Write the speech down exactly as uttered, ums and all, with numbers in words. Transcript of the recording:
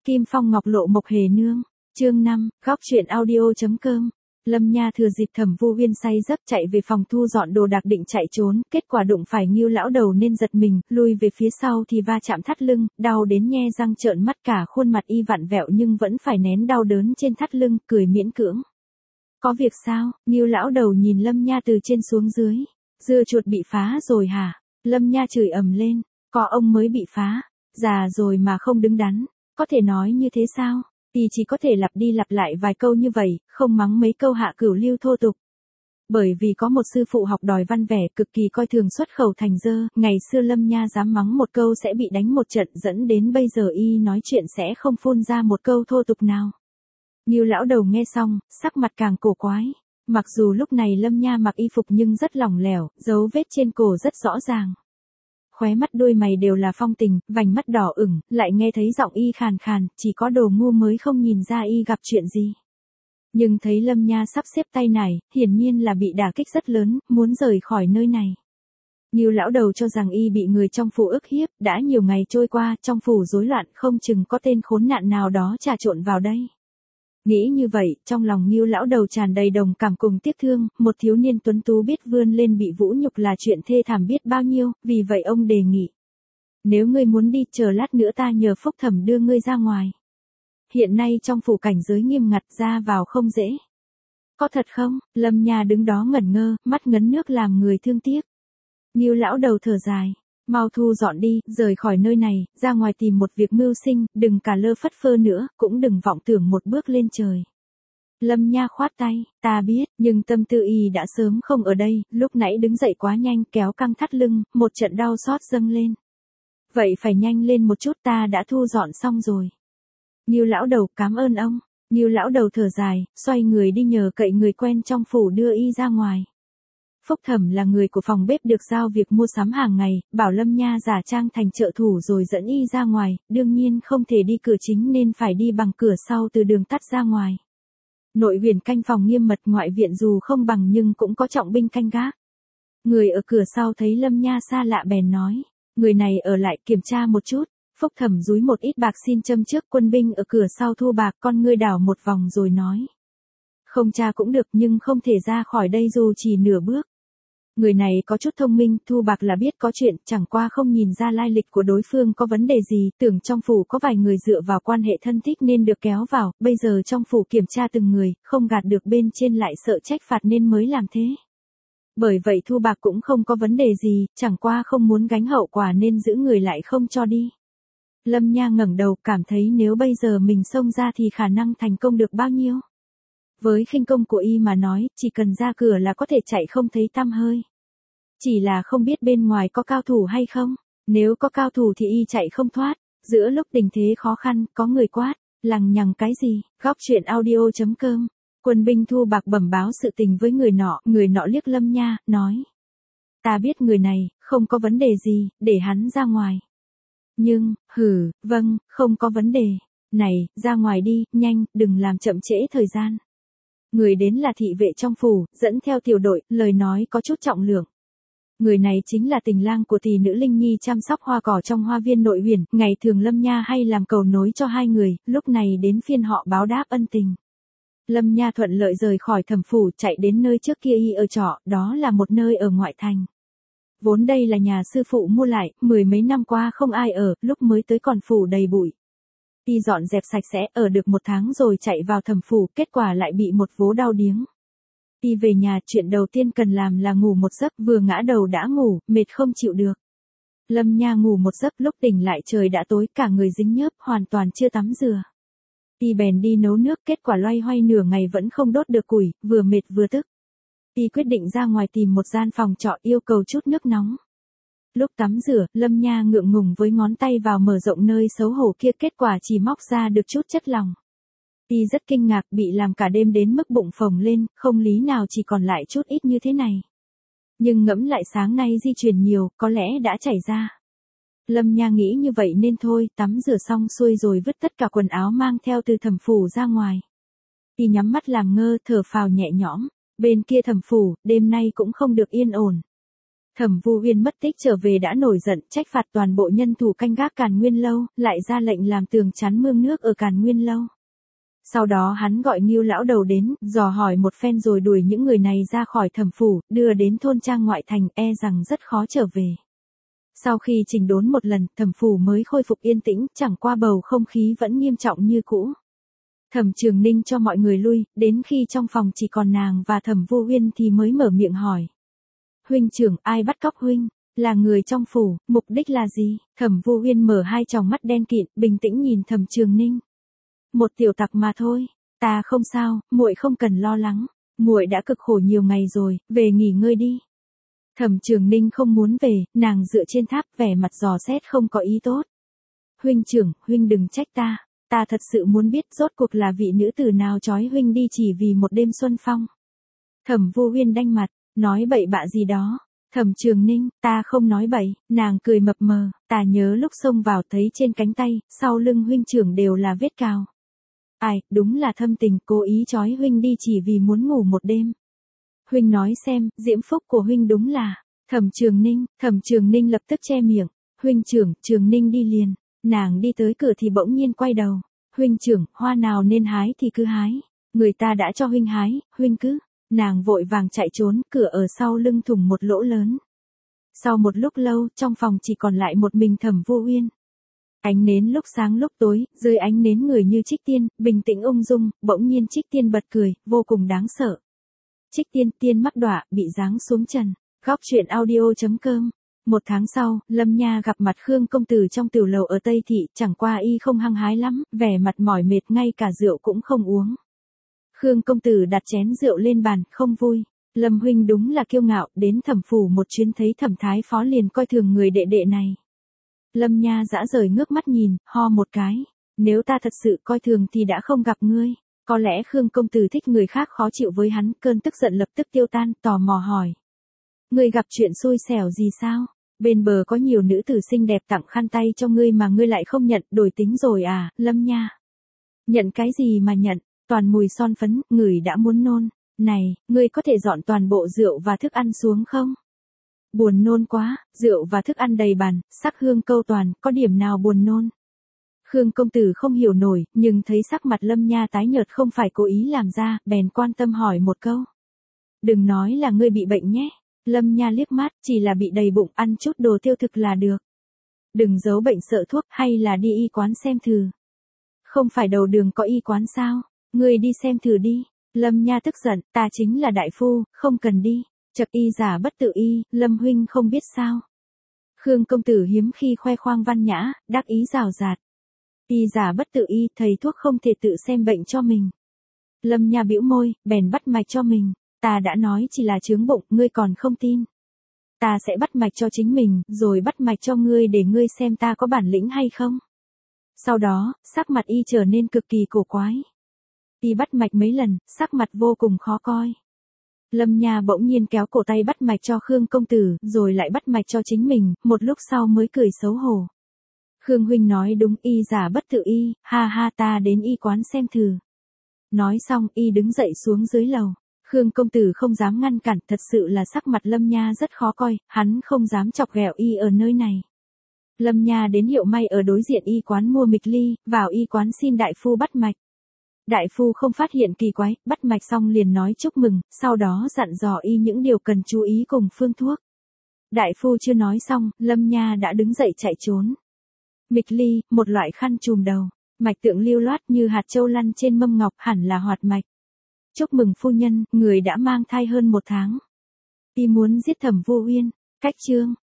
Kim Phong Ngọc Lộ Mộc Hề Nương, chương năm, góc truyện audio.com. Lâm Nha thừa dịp Thẩm Vu Uyên say giấc chạy về phòng thu dọn đồ đạc định chạy trốn, kết quả đụng phải Ngưu lão đầu nên giật mình, lui về phía sau thì va chạm thắt lưng, đau đến nhe răng trợn mắt, cả khuôn mặt y vặn vẹo nhưng vẫn phải nén đau đớn trên thắt lưng, cười miễn cưỡng. Có việc sao? Ngưu lão đầu nhìn Lâm Nha từ trên xuống dưới. Dưa chuột bị phá rồi hả? Lâm Nha chửi ầm lên, có ông mới bị phá, già rồi mà không đứng đắn, có thể nói như thế sao? Thì chỉ có thể lặp đi lặp lại vài câu như vậy, không mắng mấy câu hạ cửu lưu thô tục. Bởi vì có một sư phụ học đòi văn vẻ cực kỳ coi thường xuất khẩu thành dơ, ngày xưa Lâm Nha dám mắng một câu sẽ bị đánh một trận, dẫn đến bây giờ y nói chuyện sẽ không phun ra một câu thô tục nào. Ngưu lão đầu nghe xong, sắc mặt càng cổ quái. Mặc dù lúc này Lâm Nha mặc y phục nhưng rất lỏng lẻo, dấu vết trên cổ rất rõ ràng. Khóe mắt đôi mày đều là phong tình, vành mắt đỏ ửng, lại nghe thấy giọng y khàn khàn, chỉ có đồ ngu mới không nhìn ra y gặp chuyện gì. Nhưng thấy Lâm Nha sắp xếp tay này, hiển nhiên là bị đả kích rất lớn, muốn rời khỏi nơi này. Ngưu lão đầu cho rằng y bị người trong phủ ức hiếp, đã nhiều ngày trôi qua, trong phủ rối loạn, không chừng có tên khốn nạn nào đó trà trộn vào đây. Nghĩ như vậy, trong lòng Ngưu lão đầu tràn đầy đồng cảm cùng tiếc thương, một thiếu niên tuấn tú biết vươn lên bị vũ nhục là chuyện thê thảm biết bao nhiêu, vì vậy ông đề nghị. Nếu ngươi muốn đi, chờ lát nữa ta nhờ Phúc Thẩm đưa ngươi ra ngoài. Hiện nay trong phủ cảnh giới nghiêm ngặt, ra vào không dễ. Có thật không? Lâm Nha đứng đó ngẩn ngơ, mắt ngấn nước làm người thương tiếc. Ngưu lão đầu thở dài. Mau thu dọn đi, rời khỏi nơi này, ra ngoài tìm một việc mưu sinh, đừng cả lơ phất phơ nữa, cũng đừng vọng tưởng một bước lên trời. Lâm Nha khoát tay, ta biết, nhưng tâm tư y đã sớm không ở đây, lúc nãy đứng dậy quá nhanh, kéo căng thắt lưng, một trận đau xót dâng lên. Vậy phải nhanh lên một chút, ta đã thu dọn xong rồi. Ngưu lão đầu, cảm ơn ông. Ngưu lão đầu thở dài, xoay người đi nhờ cậy người quen trong phủ đưa y ra ngoài. Phúc Thẩm là người của phòng bếp được giao việc mua sắm hàng ngày, bảo Lâm Nha giả trang thành trợ thủ rồi dẫn y ra ngoài, đương nhiên không thể đi cửa chính nên phải đi bằng cửa sau từ đường tắt ra ngoài. Nội viện canh phòng nghiêm mật, ngoại viện dù không bằng nhưng cũng có trọng binh canh gác. Người ở cửa sau thấy Lâm Nha xa lạ bèn nói, người này ở lại kiểm tra một chút. Phúc Thẩm dúi một ít bạc xin châm trước, quân binh ở cửa sau thu bạc, con ngươi đảo một vòng rồi nói. Không tra cũng được nhưng không thể ra khỏi đây dù chỉ nửa bước. Người này có chút thông minh, thu bạc là biết có chuyện, chẳng qua không nhìn ra lai lịch của đối phương có vấn đề gì, tưởng trong phủ có vài người dựa vào quan hệ thân thích nên được kéo vào, bây giờ trong phủ kiểm tra từng người, không gạt được bên trên lại sợ trách phạt nên mới làm thế. Bởi vậy thu bạc cũng không có vấn đề gì, chẳng qua không muốn gánh hậu quả nên giữ người lại không cho đi. Lâm Nha ngẩng đầu, cảm thấy nếu bây giờ mình xông ra thì khả năng thành công được bao nhiêu. Với khinh công của y mà nói, chỉ cần ra cửa là có thể chạy không thấy tăm hơi. Chỉ là không biết bên ngoài có cao thủ hay không, nếu có cao thủ thì y chạy không thoát, giữa lúc tình thế khó khăn, có người quát, lằng nhằng cái gì, góc truyện audio.com. Quân binh thu bạc bẩm báo sự tình với người nọ, người nọ liếc Lâm Nha, nói. Ta biết người này, không có vấn đề gì, để hắn ra ngoài. Nhưng, hử, vâng, không có vấn đề. Này, ra ngoài đi, nhanh, đừng làm chậm trễ thời gian. Người đến là thị vệ trong phủ, dẫn theo tiểu đội, lời nói có chút trọng lượng. Người này chính là tình lang của tỷ nữ Linh Nhi chăm sóc hoa cỏ trong hoa viên nội huyền, ngày thường Lâm Nha hay làm cầu nối cho hai người, lúc này đến phiên họ báo đáp ân tình. Lâm Nha thuận lợi rời khỏi Thẩm phủ, chạy đến nơi trước kia y ở trọ, đó là một nơi ở ngoại thành. Vốn đây là nhà sư phụ mua lại, mười mấy năm qua không ai ở, lúc mới tới còn phủ đầy bụi. Y dọn dẹp sạch sẽ, ở được một tháng rồi chạy vào Thẩm phủ, kết quả lại bị một vố đau điếng. Y về nhà, chuyện đầu tiên cần làm là ngủ một giấc, vừa ngã đầu đã ngủ, mệt không chịu được. Lâm Nha ngủ một giấc, lúc tỉnh lại trời đã tối, cả người dính nhớp, hoàn toàn chưa tắm rửa. Y bèn đi nấu nước, kết quả loay hoay nửa ngày vẫn không đốt được củi, vừa mệt vừa tức. Y quyết định ra ngoài tìm một gian phòng trọ, yêu cầu chút nước nóng. Lúc tắm rửa, Lâm Nha ngượng ngùng với ngón tay vào mở rộng nơi xấu hổ kia, kết quả chỉ móc ra được chút chất lỏng. Y rất kinh ngạc, bị làm cả đêm đến mức bụng phồng lên, không lý nào chỉ còn lại chút ít như thế này. Nhưng ngẫm lại sáng nay di chuyển nhiều, có lẽ đã chảy ra. Lâm Nha nghĩ như vậy nên thôi, tắm rửa xong xuôi rồi vứt tất cả quần áo mang theo từ Thẩm phủ ra ngoài. Y nhắm mắt làm ngơ, thở phào nhẹ nhõm. Bên kia Thẩm phủ, đêm nay cũng không được yên ổn. Thẩm Vu Uyên mất tích trở về đã nổi giận, trách phạt toàn bộ nhân thủ canh gác Càn Nguyên lâu, lại ra lệnh làm tường chắn mương nước ở Càn Nguyên lâu. Sau đó hắn gọi Ngưu lão đầu đến, dò hỏi một phen rồi đuổi những người này ra khỏi thẩm phủ, đưa đến thôn trang ngoại thành, e rằng rất khó trở về. Sau khi chỉnh đốn một lần, thẩm phủ mới khôi phục yên tĩnh, chẳng qua bầu không khí vẫn nghiêm trọng như cũ. Thẩm Trường Ninh cho mọi người lui, đến khi trong phòng chỉ còn nàng và Thẩm Vu Uyên thì mới mở miệng hỏi. Huynh trưởng, ai bắt cóc huynh? Là người trong phủ, mục đích là gì? Thẩm Vu Uyên mở hai tròng mắt đen kịt, bình tĩnh nhìn Thẩm Trường Ninh. Một tiểu tặc mà thôi, ta không sao, muội không cần lo lắng, muội đã cực khổ nhiều ngày rồi, về nghỉ ngơi đi. Thẩm Trường Ninh không muốn về, nàng dựa trên tháp, vẻ mặt dò xét không có ý tốt. Huynh trưởng, huynh đừng trách ta, ta thật sự muốn biết rốt cuộc là vị nữ tử nào trói huynh đi chỉ vì một đêm xuân phong. Thẩm Vu Uyên đanh mặt, nói bậy bạ gì đó. Thẩm Trường Ninh, ta không nói bậy, nàng cười mập mờ, ta nhớ lúc xông vào thấy trên cánh tay, sau lưng huynh trưởng đều là vết cào. Ai, đúng là thâm tình, cố ý trói huynh đi chỉ vì muốn ngủ một đêm. Huynh nói xem, diễm phúc của huynh đúng là. Thẩm Trường Ninh, Thẩm Trường Ninh lập tức che miệng. Huynh trưởng, Trường Ninh đi liền. Nàng đi tới cửa thì bỗng nhiên quay đầu. Huynh trưởng, hoa nào nên hái thì cứ hái. Người ta đã cho huynh hái, huynh cứ. Nàng vội vàng chạy trốn, cửa ở sau lưng thủng một lỗ lớn. Sau một lúc lâu, trong phòng chỉ còn lại một mình Thẩm Vu Uyên. Ánh nến lúc sáng lúc tối, dưới ánh nến người như Trích Tiên, bình tĩnh ung dung, bỗng nhiên Trích Tiên bật cười, vô cùng đáng sợ. Trích Tiên, tiên mắc đọa, bị giáng xuống trần. Góc truyện audio chấm com. Một tháng sau, Lâm Nha gặp mặt Khương công tử trong tiểu lầu ở Tây Thị, chẳng qua y không hăng hái lắm, vẻ mặt mỏi mệt ngay cả rượu cũng không uống. Khương công tử đặt chén rượu lên bàn, không vui. Lâm huynh đúng là kiêu ngạo, đến thẩm phủ một chuyến thấy thẩm thái phó liền coi thường người đệ đệ này. Lâm Nha dã rời ngước mắt nhìn, ho một cái. Nếu ta thật sự coi thường thì đã không gặp ngươi. Có lẽ Khương công tử thích người khác khó chịu với hắn, cơn tức giận lập tức tiêu tan, tò mò hỏi. Ngươi gặp chuyện xui xẻo gì sao? Bên bờ có nhiều nữ tử xinh đẹp tặng khăn tay cho ngươi mà ngươi lại không nhận, đổi tính rồi à, Lâm Nha? Nhận cái gì mà nhận, toàn mùi son phấn, ngửi đã muốn nôn. Này, ngươi có thể dọn toàn bộ rượu và thức ăn xuống không? Buồn nôn quá, rượu và thức ăn đầy bàn, sắc hương câu toàn, có điểm nào buồn nôn? Khương công tử không hiểu nổi, nhưng thấy sắc mặt Lâm Nha tái nhợt không phải cố ý làm ra, bèn quan tâm hỏi một câu. Đừng nói là ngươi bị bệnh nhé. Lâm Nha liếc mắt, chỉ là bị đầy bụng, ăn chút đồ tiêu thực là được. Đừng giấu bệnh sợ thuốc, hay là đi y quán xem thử. Không phải đầu đường có y quán sao? Ngươi đi xem thử đi. Lâm Nha tức giận, ta chính là đại phu, không cần đi. Chậc y giả bất tự y, Lâm huynh không biết sao. Khương công tử hiếm khi khoe khoang văn nhã, đắc ý rào rạt. Y giả bất tự y, thầy thuốc không thể tự xem bệnh cho mình. Lâm Nha bĩu môi, bèn bắt mạch cho mình. Ta đã nói chỉ là chướng bụng, ngươi còn không tin. Ta sẽ bắt mạch cho chính mình, rồi bắt mạch cho ngươi để ngươi xem ta có bản lĩnh hay không. Sau đó, sắc mặt y trở nên cực kỳ cổ quái. Y bắt mạch mấy lần, sắc mặt vô cùng khó coi. Lâm Nha bỗng nhiên kéo cổ tay bắt mạch cho Khương công tử, rồi lại bắt mạch cho chính mình, một lúc sau mới cười xấu hổ. Khương huynh nói đúng, y giả bất tự y, ha ha, ta đến y quán xem thử. Nói xong, y đứng dậy xuống dưới lầu. Khương công tử không dám ngăn cản, thật sự là sắc mặt Lâm Nha rất khó coi, hắn không dám chọc ghẹo y ở nơi này. Lâm Nha đến hiệu may ở đối diện y quán mua mịch ly, vào y quán xin đại phu bắt mạch. Đại phu không phát hiện kỳ quái, bắt mạch xong liền nói chúc mừng, sau đó dặn dò y những điều cần chú ý cùng phương thuốc. Đại phu chưa nói xong, Lâm Nha đã đứng dậy chạy trốn. Mịch ly, một loại khăn trùm đầu, mạch tượng lưu loát như hạt châu lăn trên mâm ngọc, hẳn là hoạt mạch. Chúc mừng phu nhân, người đã mang thai hơn một tháng. Y muốn giết Thẩm Vu Uyên. Cách chương